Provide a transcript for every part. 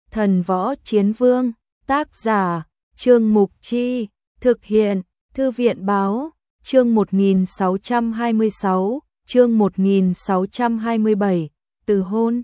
Thần Võ Chiến Vương, tác giả, Trương Mục Chi, thực hiện, Thư viện Báo, chương 1626, chương 1627, từ hôn.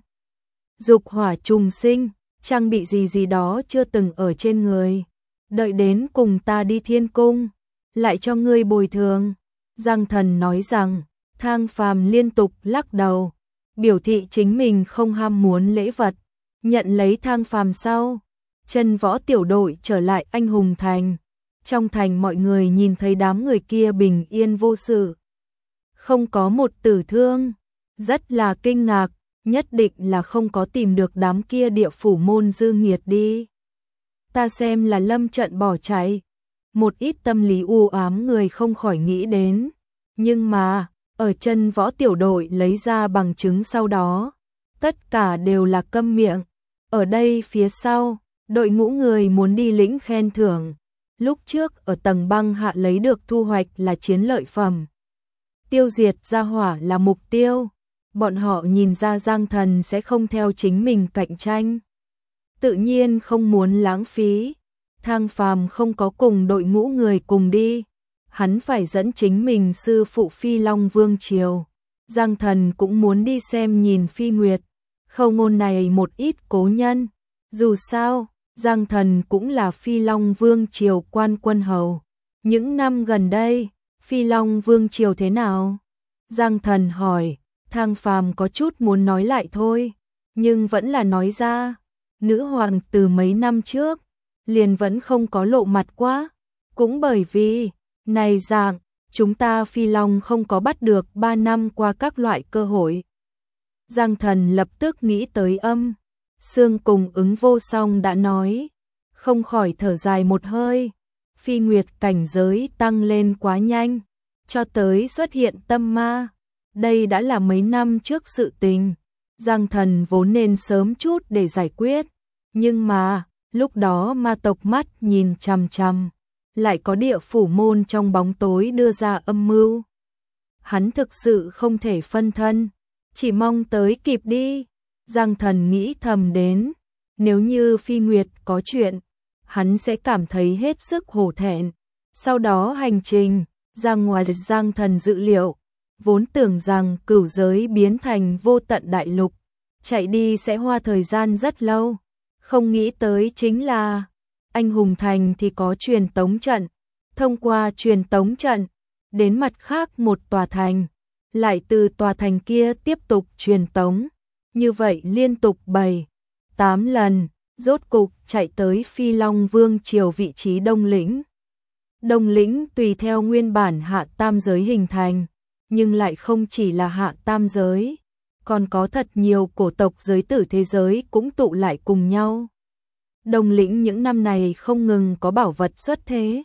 Dục hỏa trùng sinh, trang bị gì đó chưa từng ở trên người. Đợi đến cùng ta đi thiên cung, lại cho ngươi bồi thường. Giang Thần nói rằng, Thang Phàm liên tục lắc đầu, biểu thị chính mình không ham muốn lễ vật. Nhận lấy Thang Phàm sau, Chân Võ tiểu đội trở lại Anh Hùng Thành. Trong thành mọi người nhìn thấy đám người kia bình yên vô sự, không có một tử thương, rất là kinh ngạc, nhất định là không có tìm được đám kia địa phủ môn dư nghiệt đi. Ta xem là lâm trận bỏ chạy. Một ít tâm lý u ám người không khỏi nghĩ đến, nhưng mà ở Chân Võ tiểu đội lấy ra bằng chứng sau đó, tất cả đều là câm miệng. Ở đây phía sau, đội ngũ người muốn đi lĩnh khen thưởng. Lúc trước ở tầng băng hạ lấy được thu hoạch là chiến lợi phẩm. Tiêu diệt gia hỏa là mục tiêu. Bọn họ nhìn ra Giang Thần sẽ không theo chính mình cạnh tranh, tự nhiên không muốn lãng phí. Thang Phàm không có cùng đội ngũ người cùng đi, hắn phải dẫn chính mình sư phụ Phi Long Vương Triều. Giang Thần cũng muốn đi xem nhìn Phi Nguyệt, Khâu Ngôn này một ít cố nhân. Dù sao, Giang Thần cũng là Phi Long Vương Triều quan quân hầu. Những năm gần đây, Phi Long Vương Triều thế nào? Giang Thần hỏi. Thang Phàm có chút muốn nói lại thôi, nhưng vẫn là nói ra. Nữ hoàng từ mấy năm trước liền vẫn không có lộ mặt quá, cũng bởi vì này dạng chúng ta Phi Long không có bắt được 3 năm qua các loại cơ hội. Giang Thần lập tức nghĩ tới Âm Sương cùng Ứng Vô Song đã nói, không khỏi thở dài một hơi. Phi Nguyệt cảnh giới tăng lên quá nhanh, cho tới xuất hiện tâm ma. Đây đã là mấy năm trước sự tình. Giang Thần vốn nên sớm chút để giải quyết, nhưng mà lúc đó ma tộc mắt nhìn chằm chằm, lại có địa phủ môn trong bóng tối đưa ra âm mưu. Hắn thực sự không thể phân thân, chỉ mong tới kịp đi. Giang Thần nghĩ thầm đến, nếu như Phi Nguyệt có chuyện, hắn sẽ cảm thấy hết sức hổ thẹn. Sau đó hành trình ra ngoài Giang Thần dự liệu, vốn tưởng rằng cửu giới biến thành vô tận đại lục, chạy đi sẽ hoa thời gian rất lâu. Không nghĩ tới chính là Anh Hùng Thành thì có truyền tống trận, thông qua truyền tống trận đến mặt khác một tòa thành, lại từ tòa thành kia tiếp tục truyền tống. Như vậy liên tục 7-8 lần, rốt cục chạy tới Phi Long Vương Triều vị trí Đông Lĩnh. Đông Lĩnh tùy theo nguyên bản hạ tam giới hình thành, nhưng lại không chỉ là hạ tam giới, còn có thật nhiều cổ tộc giới tử thế giới cũng tụ lại cùng nhau. Đông Lĩnh những năm này không ngừng có bảo vật xuất thế,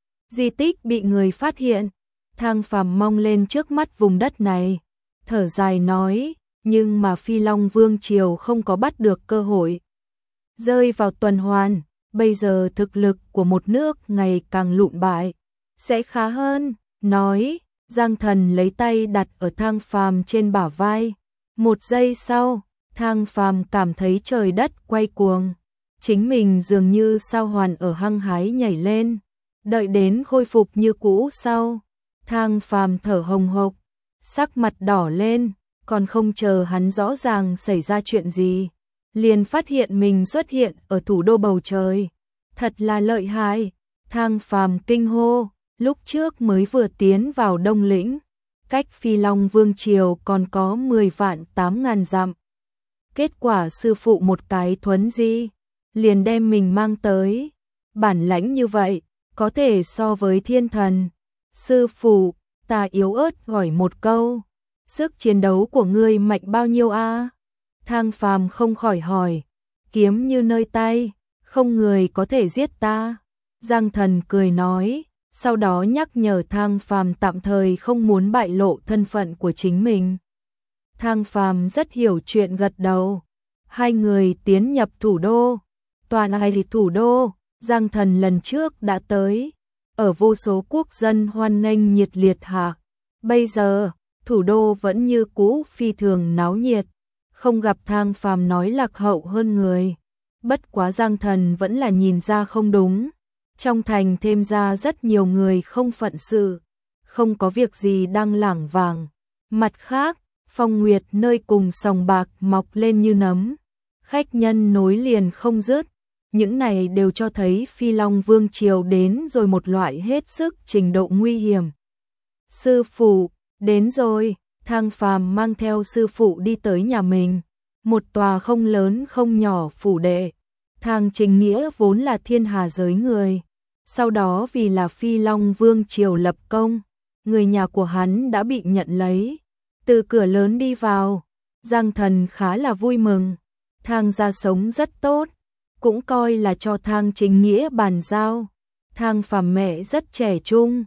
di tích bị người phát hiện. Thang Phàm mong lên trước mắt vùng đất này, thở dài nói, nhưng mà Phi Long Vương Triều không có bắt được cơ hội, rơi vào tuần hoàn. Bây giờ thực lực của một nước ngày càng lụn bại, sẽ khá hơn. Nói, Giang Thần lấy tay đặt ở Thang Phàm trên bả vai. Một giây sau, Thang Phàm cảm thấy trời đất quay cuồng, chính mình dường như sao hoàn ở hăng hái nhảy lên. Đợi đến khôi phục như cũ sau, Thang Phàm thở hồng hộc, sắc mặt đỏ lên, còn không chờ hắn rõ ràng xảy ra chuyện gì, liền phát hiện mình xuất hiện ở thủ đô bầu trời. Thật là lợi hại. Thang Phàm kinh hô, lúc trước mới vừa tiến vào Đông Lĩnh, cách Phi Long Vương Triều còn có 10 vạn 8 ngàn dặm. Kết quả sư phụ một cái thuấn di, liền đem mình mang tới. Bản lãnh như vậy, có thể so với thiên thần. Sư phụ, ta yếu ớt hỏi một câu, sức chiến đấu của ngươi mạnh bao nhiêu a? Thang Phàm không khỏi hỏi. Kiếm như nơi tay, không người có thể giết ta. Giang Thần cười nói, sau đó nhắc nhở Thang Phàm tạm thời không muốn bại lộ thân phận của chính mình. Thang Phàm rất hiểu chuyện gật đầu. Hai người tiến nhập thủ đô. Toàn ai thì thủ đô, Giang Thần lần trước đã tới, ở vô số quốc dân hoan nghênh nhiệt liệt hạ. Bây giờ, thủ đô vẫn như cũ phi thường náo nhiệt, không gặp Thang Phàm nói lạc hậu hơn người. Bất quá Giang Thần vẫn là nhìn ra không đúng. Trong thành thêm ra rất nhiều người không phận sự, không có việc gì đang lảng vảng. Mặt khác, Phong Nguyệt nơi cùng sòng bạc mọc lên như nấm, khách nhân nối liền không dứt. Những này đều cho thấy Phi Long Vương Triều đến rồi một loại hết sức trình độ nguy hiểm. Sư phụ, đến rồi, Thang Phàm mang theo sư phụ đi tới nhà mình. Một tòa không lớn không nhỏ phủ đệ. Thang Trình Nghĩa vốn là thiên hà giới người. Sau đó vì là Phi Long Vương Triều lập công, người nhà của hắn đã bị nhận lấy. Từ cửa lớn đi vào, Giang Thần khá là vui mừng. Thang gia sống rất tốt, cũng coi là cho Thang Trình Nghĩa bàn giao. Thang Phàm mẹ rất trẻ trung,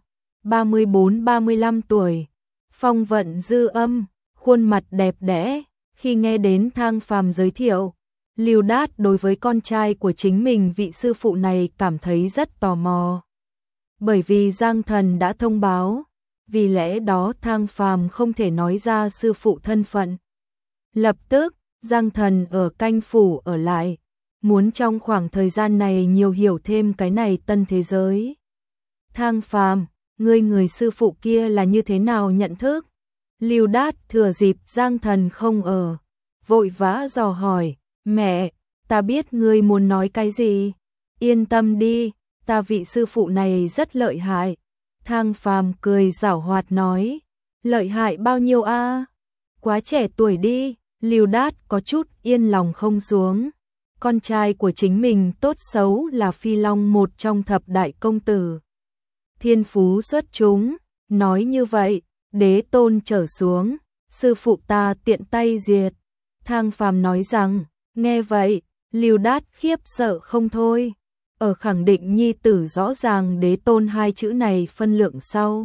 34-35 tuổi, phong vận dư âm, khuôn mặt đẹp đẽ. Khi nghe đến Thang Phàm giới thiệu, Lưu Đát đối với con trai của chính mình vị sư phụ này cảm thấy rất tò mò. Bởi vì Giang Thần đã thông báo, vì lẽ đó Thang Phàm không thể nói ra sư phụ thân phận. Lập tức, Giang Thần ở canh phủ ở lại, muốn trong khoảng thời gian này nhiều hiểu thêm cái này tân thế giới. Thang Phàm, người sư phụ kia là như thế nào nhận thức? Lưu Đát thừa dịp Giang Thần không ở, vội vã dò hỏi, mẹ, ta biết ngươi muốn nói cái gì, yên tâm đi, ta vị sư phụ này rất lợi hại. Thang Phàm cười giảo hoạt nói, lợi hại bao nhiêu a? Quá trẻ tuổi đi. Lưu Đát có chút yên lòng không xuống. Con trai của chính mình tốt xấu là Phi Long một trong thập đại công tử. Thiên phú xuất chúng, nói như vậy, đế tôn trở xuống, sư phụ ta tiện tay diệt. Thang Phàm nói rằng, nghe vậy, Lưu Đát khiếp sợ không thôi. Ở khẳng định nhi tử rõ ràng đế tôn hai chữ này phân lượng sau.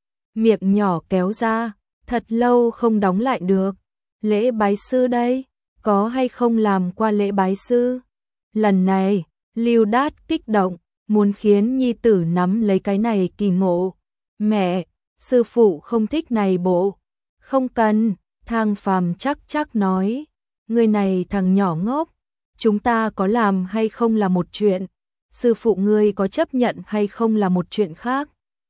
Miệng nhỏ kéo ra, thật lâu không đóng lại được. Lễ bái sư đây, có hay không làm qua lễ bái sư? Lần này, Lưu Đát kích động, muốn khiến nhi tử nắm lấy cái này kỳ ngộ. Mẹ, sư phụ không thích này bộ. Không cần, Thang Phàm chắc nói. Người này thằng nhỏ ngốc, chúng ta có làm hay không là một chuyện. Sư phụ ngươi có chấp nhận hay không là một chuyện khác.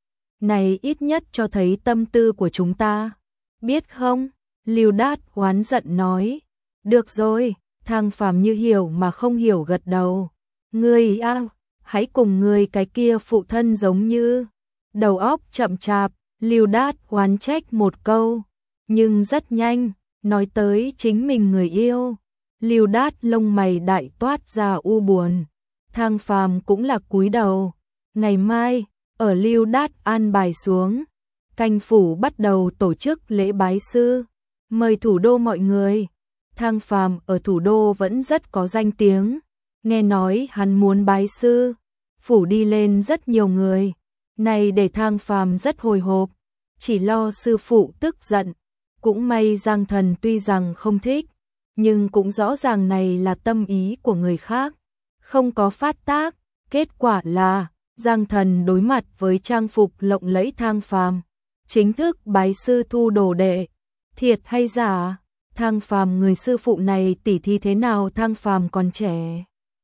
Này ít nhất cho thấy tâm tư của chúng ta. Biết không? Lưu Đát oán giận nói. Được rồi, Thang Phàm như hiểu mà không hiểu gật đầu. Ngươi hãy cùng ngươi cái kia phụ thân giống như. Đầu óc chậm chạp, Lưu Đát oán trách một câu. Nhưng rất nhanh, nói tới chính mình người yêu. Lưu Đát lông mày đại toát ra u buồn. Thang Phàm cũng là cúi đầu. Ngày mai, ở Lưu Đát an bài xuống, canh phủ bắt đầu tổ chức lễ bái sư. Mời thủ đô mọi người. Thang Phàm ở thủ đô vẫn rất có danh tiếng. Nghe nói hắn muốn bái sư, phủ đi lên rất nhiều người. Này để Thang Phàm rất hồi hộp, chỉ lo sư phụ tức giận. Cũng may Giang Thần tuy rằng không thích, nhưng cũng rõ ràng này là tâm ý của người khác, không có phát tác. Kết quả là Giang Thần đối mặt với trang phục lộng lẫy Thang Phàm, chính thức bái sư thu đồ đệ. Thiệt hay giả? Thang Phàm người sư phụ này tỉ thi thế nào? Thang Phàm còn trẻ,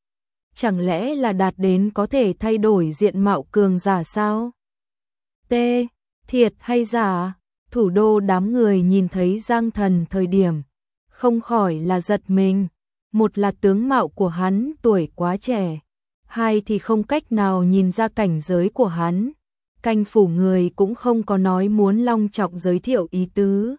chẳng lẽ là đạt đến có thể thay đổi diện mạo cường giả sao? T. Thiệt hay giả? Thủ đô đám người nhìn thấy Giang Thần thời điểm, không khỏi là giật mình. Một là tướng mạo của hắn tuổi quá trẻ, hai thì không cách nào nhìn ra cảnh giới của hắn. Canh phủ người cũng không có nói muốn long trọng giới thiệu ý tứ.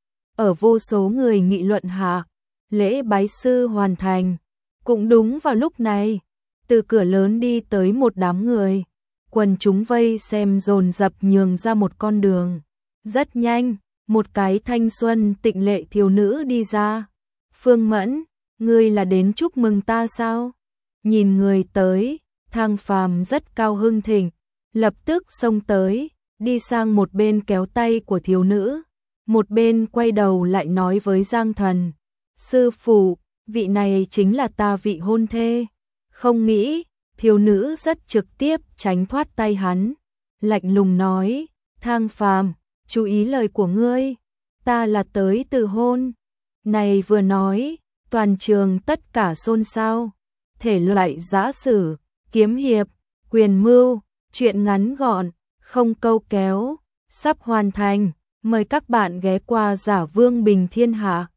Ở vô số người nghị luận hạ, lễ bái sư hoàn thành. Cũng đúng vào lúc này, từ cửa lớn đi tới một đám người. Quần chúng vây xem dồn dập nhường ra một con đường. Rất nhanh, một cái thanh xuân tịnh lệ thiếu nữ đi ra. Phương Mẫn, ngươi là đến chúc mừng ta sao? Nhìn người tới, Thang Phàm rất cao hưng thịnh, lập tức xông tới, đi sang một bên kéo tay của thiếu nữ, một bên quay đầu lại nói với Giang Thần, sư phụ, vị này chính là ta vị hôn thê. Không nghĩ, thiếu nữ rất trực tiếp tránh thoát tay hắn, lạnh lùng nói, Thang Phàm, chú ý lời của ngươi, ta là tới từ hôn. Này vừa nói, toàn trường tất cả xôn xao. thể loại giã sử, kiếm hiệp, quyền mưu, truyện ngắn gọn, không câu kéo, sắp hoàn thành. Mời các bạn ghé qua Giả Vương Bình Thiên Hạ.